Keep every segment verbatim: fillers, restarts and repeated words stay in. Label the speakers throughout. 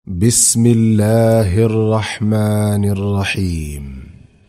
Speaker 1: بسم الله الرحمن الرحيم.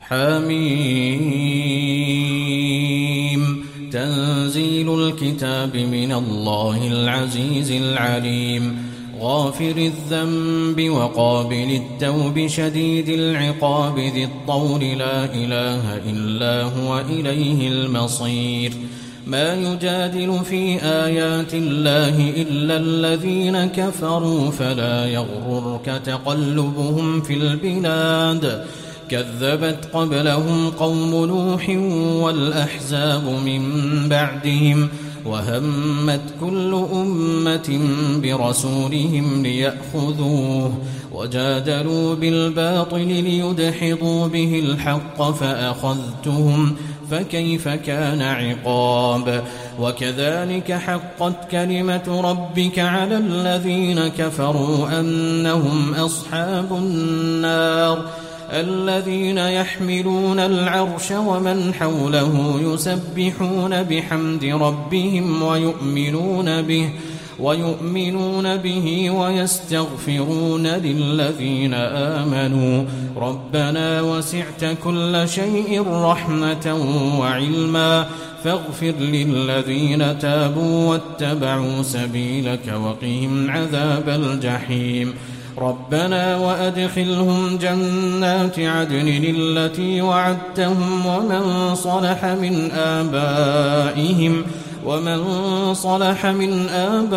Speaker 2: حميم. تنزيل الكتاب من الله العزيز العليم، غافر الذنب وقابل التوب شديد العقاب ذي الطول لا إله إلا هو إليه المصير. ما يجادل في آيات الله إلا الذين كفروا فلا يغررك تقلبهم في البلاد. كذبت قبلهم قوم نوح والأحزاب من بعدهم، وهمت كل أمة برسولهم ليأخذوه، وجادلوا بالباطل ليدحضوا به الحق فأخذتهم فكيف كان عقاب. وكذلك حقت كلمة ربك على الذين كفروا أنهم أصحاب النار، الذين يحملون العرش ومن حوله يسبحون بحمد ربهم ويؤمنون به ويؤمنون به ويستغفرون للذين آمنوا ربنا وسعت كل شيء رحمة وعلما فاغفر للذين تابوا واتبعوا سبيلك وقهم عذاب الجحيم. ربنا وأدخلهم جنات عدن التي وعدتهم ومن صلح من آبائهم ومن صلح من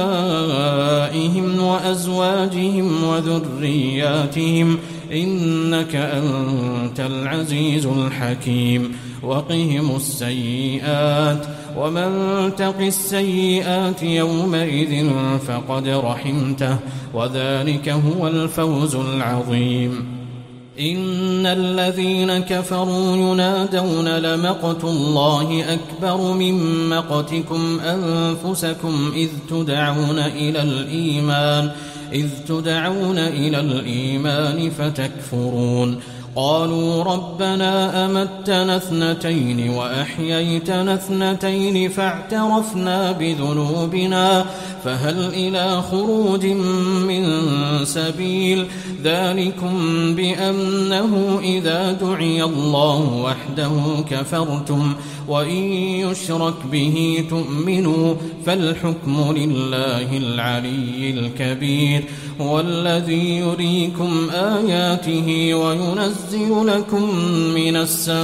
Speaker 2: آبائهم وأزواجهم وذرياتهم إنك أنت العزيز الحكيم. وقهم السيئات ومن تق السيئات يومئذ فقد رحمته وذلك هو الفوز العظيم. إن الذين كفروا ينادون لمقت الله أكبر من مقتكم أنفسكم إذ تدعون إلى الإيمان إذ تدعون إلى الإيمان فتكفرون. قالوا ربنا أمتنا اثنتين وأحييتنا اثنتين فاعترفنا بذنوبنا فهل إلى خروج من سبيل. ذلكم بأنه إذا دعي الله وحده كفرتم وإن يشرك به تؤمنوا فالحكم لله العلي الكبير. هو الذي يريكم آياته وينزل لكم من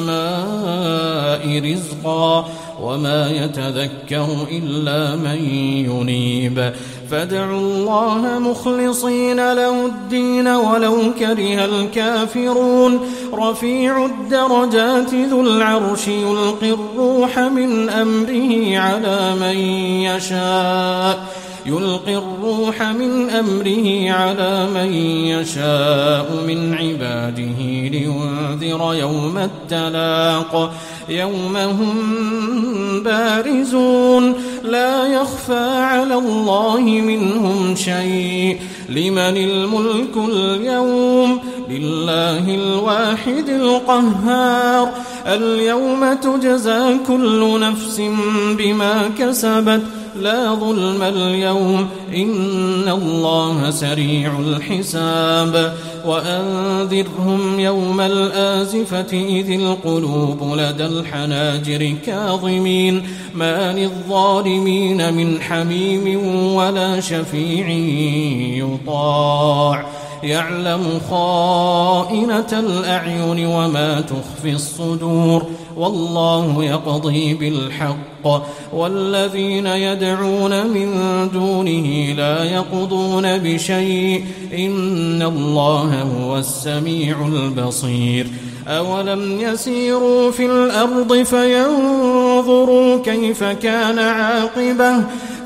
Speaker 2: السماء رزقا وما يتذكر إلا من ينيب. فادعوا الله مخلصين له الدين ولو كره الكافرون. رفيع الدرجات ذو العرش يلقي الروح من أمره على من يشاء يلقي الروح من أمره على من يشاء من عباده لينذر يوم التلاق يوم هم بارزون لا يخفى على الله منهم شيء. لمن الملك اليوم لله الواحد القهار. اليوم تجزى كل نفس بما كسبت لا ظلم اليوم إن الله سريع الحساب. وأنذرهم يوم الآزفة إذ القلوب لدى الحناجر كاظمين ما للظالمين من حميم ولا شفيع يطاع. يعلم خائنة الأعين وما تخفي الصدور والله يقضي بالحق والذين يدعون من دونه لا يقضون بشيء إن الله هو السميع البصير. أولم يسيروا في الأرض فينظروا كيف كان عاقبة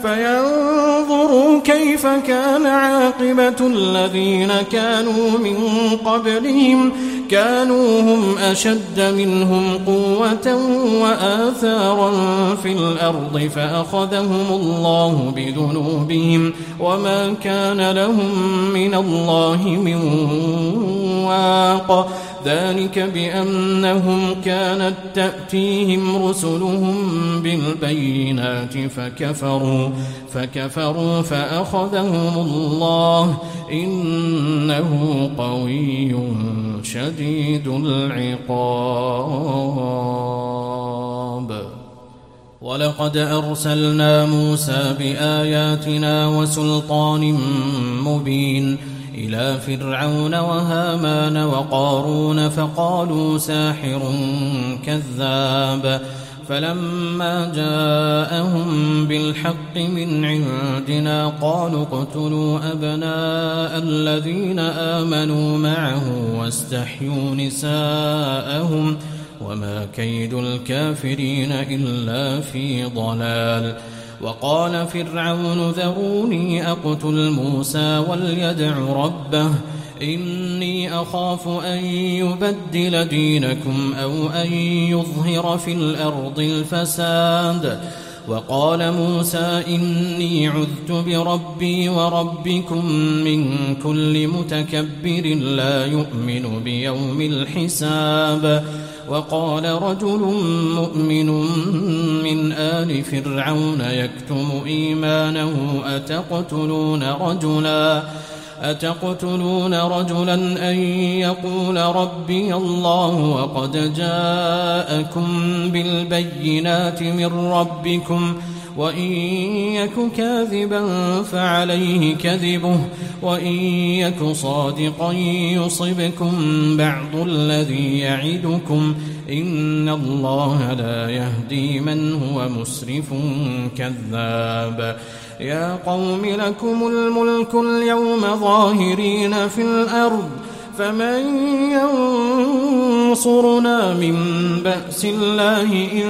Speaker 2: فينظروا كيف كان عاقبة الذين كانوا من قبلهم كانوا هم أشد منهم قوة وآثارا في الأرض فأخذهم الله بذنوبهم وما كان لهم من الله من واق. ذلك بأنهم كانت تأتيهم رسلهم بالبينات فكفروا فكفروا فأخذهم الله إنه قوي شديد العقاب. ولقد أرسلنا موسى بآياتنا وسلطان مبين إلى فرعون وهامان وقارون فقالوا ساحر كذاب، فلما جاءهم بالحق من عندنا قالوا اقتلوا أبناء الذين آمنوا معه واستحيوا نساءهم وما كيد الكافرين إلا في ضلال. وقال فرعون ذروني أقتل موسى وليدع ربه إني أخاف أن يبدل دينكم أو أن يظهر في الأرض الفساد. وقال موسى إني عذت بربي وربكم من كل متكبر لا يؤمن بيوم الحساب. وقال رجل مؤمن من آل فرعون يكتم إيمانه أتقتلون رجلا أتقتلون رجلا أن يقول ربي الله وقد جاءكم بالبينات من ربكم وإن يك كاذبا فعليه كذبه وإن يك صادقا يصبكم بعض الذي يعدكم إن الله لا يهدي من هو مسرف كذاب. يا قوم لكم الملك اليوم ظاهرين في الأرض فمن ينصرنا من بأس الله إن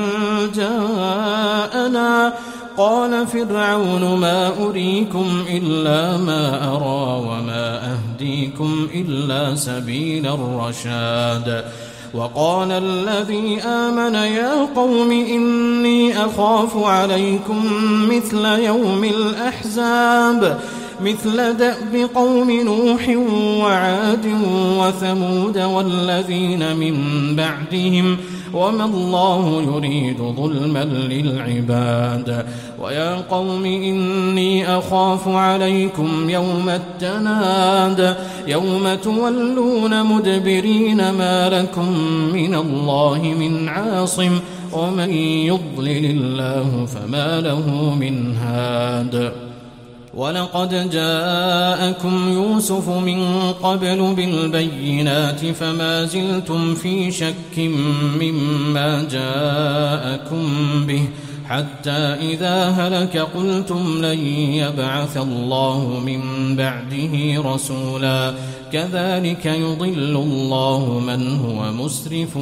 Speaker 2: جاءنا. قال فرعون ما أريكم إلا ما أرى وما أهديكم إلا سبيل الرشاد. وقال الذي آمن يا قوم إني أخاف عليكم مثل يوم الأحزاب مثل دأب قوم نوح وعاد وثمود والذين من بعدهم وما الله يريد ظلما للعباد. ويا قوم إني أخاف عليكم يوم التناد يوم تولون مدبرين ما لكم من الله من عاصم ومن يضلل الله فما له من هاد. ولقد جاءكم يوسف من قبل بالبينات فما زلتم في شك مما جاءكم به حتى إذا هلك قلتم لن يبعث الله من بعده رسولا كذلك يضل الله من هو مسرف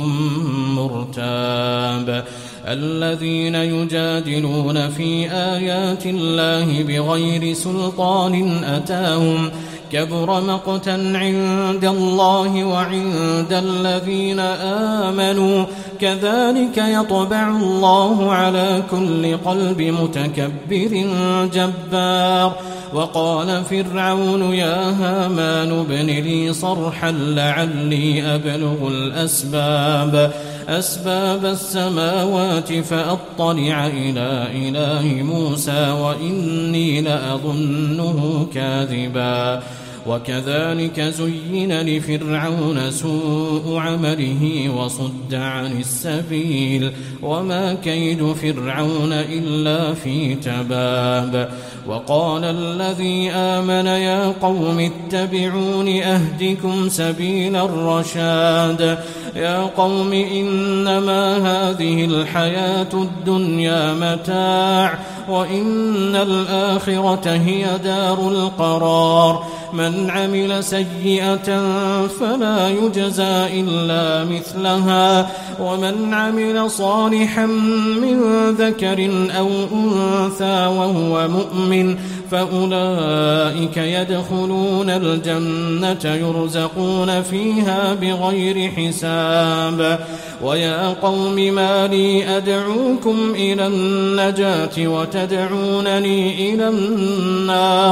Speaker 2: مرتاب. الذين يجادلون في آيات الله بغير سلطان أتاهم كبر مقتا عند الله وعند الذين آمنوا كذلك يطبع الله على كل قلب متكبر جبار. وقال فرعون يا هامان ابن لي صرحا لعلي أبلغ الأسباب أسباب السماوات فأطلع إلى إله موسى وإني لأظنه كاذبا. وكذلك زين لفرعون سوء عمله وصد عن السبيل وما كيد فرعون إلا في تباب. وقال الذي آمن يا قوم اتبعون أهدكم سبيل الرشاد. يا قوم إنما هذه الحياة الدنيا متاع وإن الآخرة هي دار القرار. من عمل سيئة فلا يجزى إلا مثلها ومن عمل صالحا من ذكر أو أنثى وهو مؤمن فأولئك يدخلون الجنة يرزقون فيها بغير حساب. ويا قوم ما لي أدعوكم إلى النجاة وتدعونني إلى النار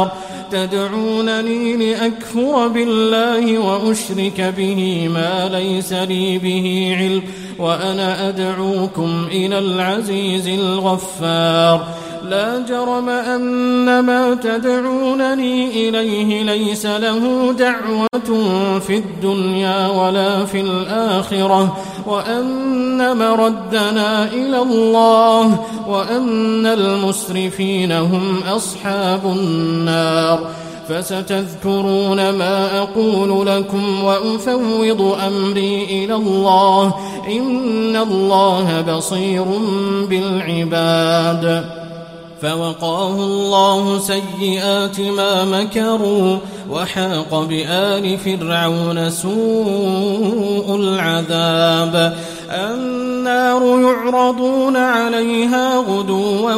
Speaker 2: تدعونني لأكفر بالله وأشرك به ما ليس لي به علم وأنا أدعوكم إلى العزيز الغفار لا جرم أن ما تدعونني إليه ليس له دعوة في الدنيا ولا في الآخرة وأن مردنا إلى الله وأن المسرفين هم أصحاب النار فستذكرون ما أقول لكم وأفوض أمري إلى الله إن الله بصير بالعباد فوقاه الله سيئات ما مكروا وحاق بآل فرعون سوء العذاب النار يعرضون عليها غدوا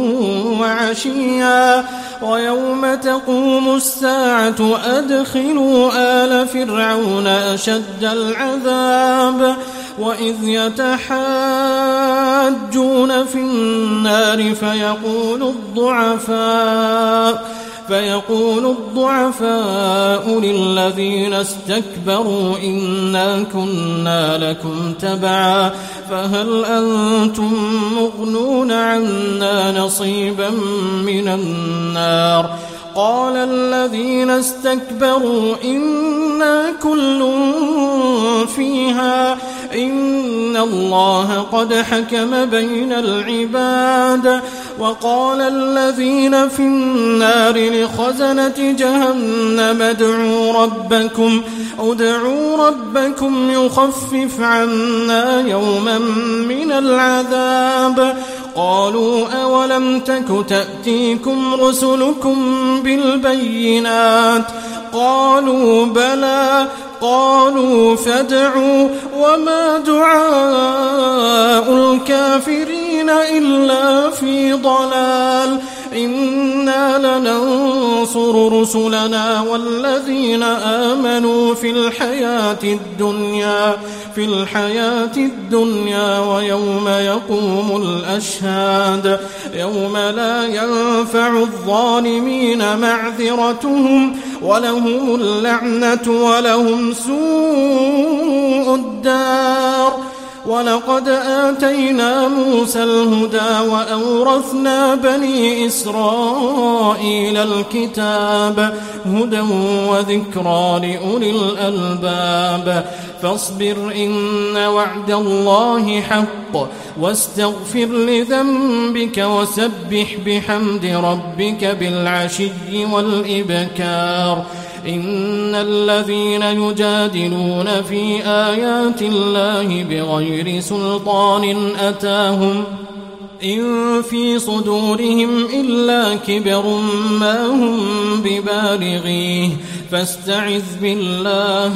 Speaker 2: وعشيا ويوم تقوم الساعة أدخلوا آل فرعون أشد العذاب وإذ يتحاجون في النار فيقول الضعفاء فيقول الضعفاء للذين استكبروا إنا كنا لكم تبعا فهل أنتم مغنون عنا نصيبا من النار قال الذين استكبروا إنا كل فيها إن الله قد حكم بين العباد وقال الذين في النار لخزنة جهنم ادعوا ربكم ادعوا ربكم يخفف عنا يوما من العذاب قالوا أولم تك تأتيكم رسلكم بالبينات قالوا بلى قالوا فادعوا وما دعاء الكافرين إلا في ضلال إنا لننصر رسلنا والذين آمنوا في الحياة الدنيا في الحياة الدنيا ويوم يقوم الأشهاد يوم لا ينفع الظالمين معذرتهم ولهم اللعنة ولهم سوء الدار ولقد آتينا موسى الهدى وأورثنا بني إسرائيل الكتاب هدى وذكرى لأولي الألباب فاصبر إن وعد الله حق واستغفر لذنبك وسبح بحمد ربك بالعشي والإبكار إن الذين يجادلون في آيات الله بغير سلطان أتاهم إن في صدورهم إلا كبر ما هم ببالغيه فاستعذ بالله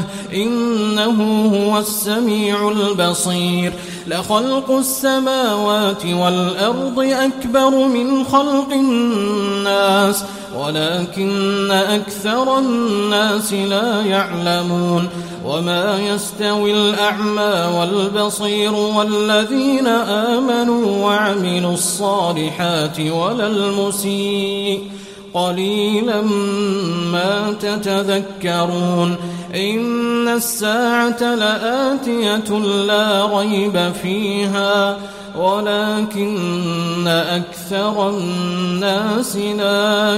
Speaker 2: إنه هو السميع البصير لخلق السماوات والأرض أكبر من خلق الناس ولكن أكثر الناس لا يعلمون وما يستوي الأعمى والبصير والذين آمنوا وعملوا الصالحات ولا المسيء قليلا ما تتذكرون إن الساعة لآتية لا ريب فيها ولكن أكثر الناس لا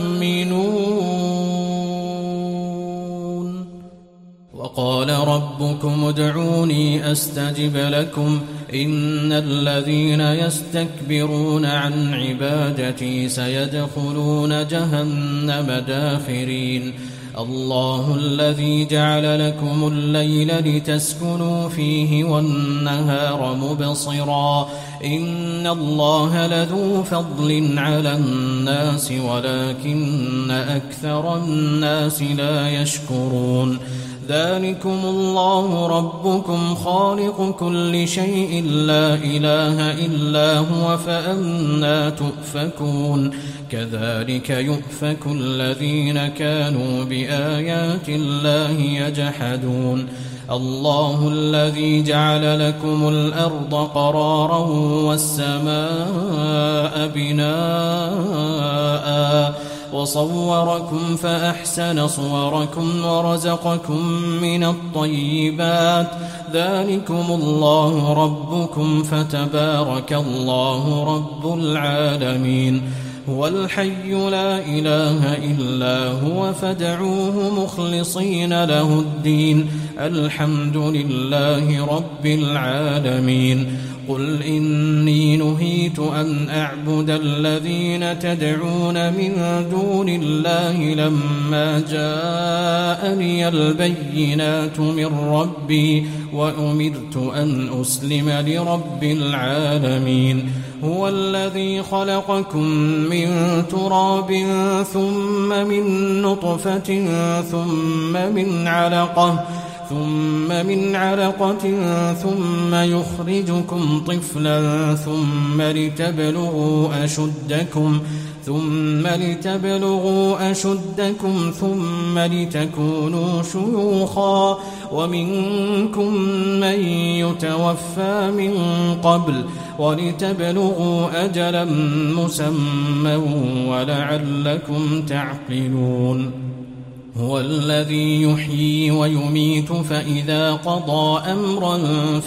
Speaker 2: يؤمنون وقال ربكم ادعوني أستجب لكم إن الذين يستكبرون عن عبادتي سيدخلون جهنم داخرين الله الذي جعل لكم الليل لتسكنوا فيه والنهار مبصرا إن الله لذو فضل على الناس ولكن أكثر الناس لا يشكرون ذلكم الله ربكم خالق كل شيء لا إله إلا هو فأنى تؤفكون كذلك يؤفك الذين كانوا بآيات الله يجحدون الله الذي جعل لكم الأرض قرارا والسماء بناء وصوركم فأحسن صوركم ورزقكم من الطيبات ذلكم الله ربكم فتبارك الله رب العالمين هو الحي لا إله إلا هو فادعوه مخلصين له الدين الحمد لله رب العالمين قل إني نهيت أن أعبد الذين تدعون من دون الله لما جاءني البينات من ربي وأمرت أن أسلم لرب العالمين هو الذي خلقكم من تراب ثم من نطفة ثم من علقة ثم من علقة ثم يخرجكم طفلا ثم لتبلغوا أشدكم ثم لتبلغوا أشدكم ثم لتكونوا شيوخا ومنكم من يتوفى من قبل ولتبلغوا أجلا مسمى ولعلكم تعقلون هو الذي يحيي ويميت فإذا قضى أمرا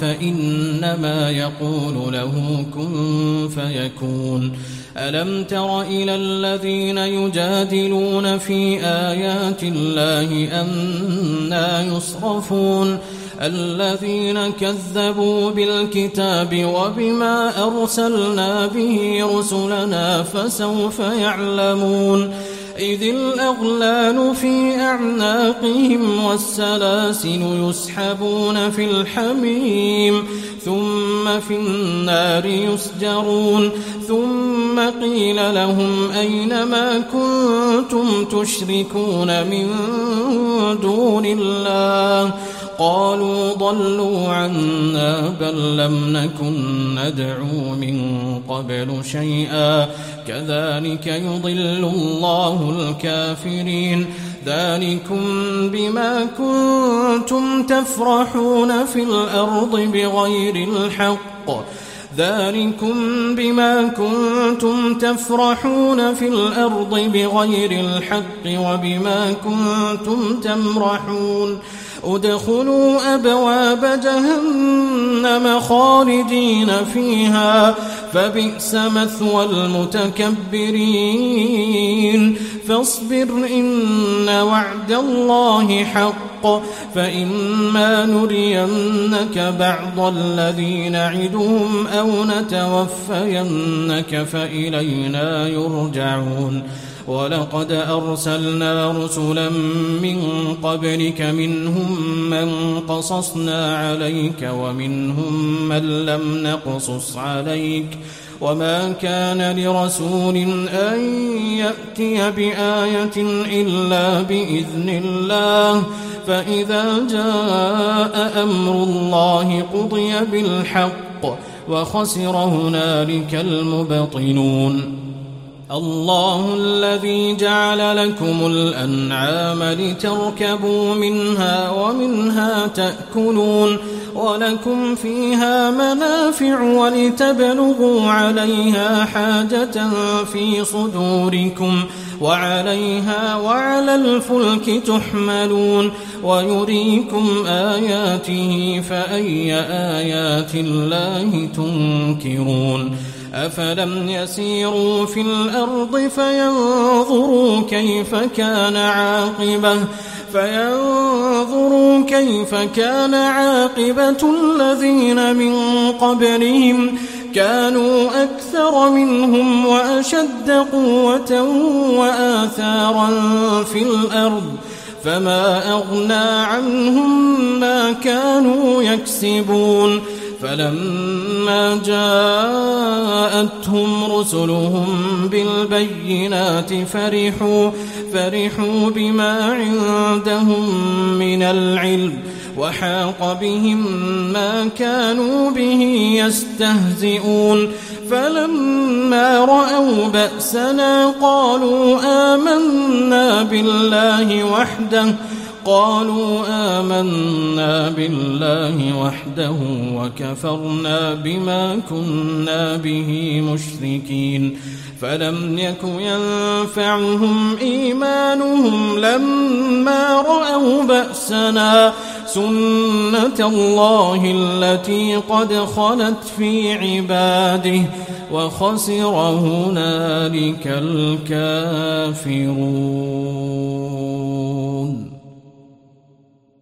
Speaker 2: فإنما يقول له كن فيكون ألم تر إلى الذين يجادلون في آيات الله أنى يصرفون الذين كذبوا بالكتاب وبما أرسلنا به رسلنا فسوف يعلمون إذ الأغلال في أعناقهم والسلاسل يسحبون في الحميم ثم في النار يسجرون ثم قيل لهم أين ما كنتم تشركون من دون الله قالوا ضلوا عنا بل لم نكن ندعو من قبل شيئا كذلك يضل الله الكافرين ذلكم بما كنتم تفرحون في الأرض بغير الحق ذلكم بما كنتم تفرحون في الأرض بغير الحق وبما كنتم تمرحون ادخلوا أبواب جهنم خالدين فيها فبئس مثوى المتكبرين فاصبر إن وعد الله حق فإما نرينك بعض الذي نعدهم أو نتوفينك فإلينا يرجعون ولقد أرسلنا رسلا من قبلك منهم من قصصنا عليك ومنهم من لم نقصص عليك وما كان لرسول أن يأتي بآية إلا بإذن الله فإذا جاء أمر الله قضي بالحق وخسر هنالك المبطلون الله الذي جعل لكم الأنعام لتركبوا منها ومنها تأكلون ولكم فيها منافع ولتبلغوا عليها حاجة في صدوركم وعليها وعلى الفلك تحملون ويريكم آياته فأي آيات الله تنكرون أفلم يسيروا في الأرض فينظروا كيف كان عاقبة فينظروا كيف كان عاقبة الذين من قبلهم كانوا أكثر منهم وأشد قوة وآثارا في الأرض فما أغنى عنهم ما كانوا يكسبون فلما جاءتهم رسلهم بالبينات فرحوا فرحوا بما عندهم من العلم وحاق بهم ما كانوا به يستهزئون فلما رأوا بأسنا قالوا آمنا بالله وحده قالوا آمنا بالله وحده وكفرنا بما كنا به مشركين فلم يك ينفعهم إيمانهم لما رأوا بأسنا سنة الله التي قد خلت في عباده وخسر هنالك الكافرون.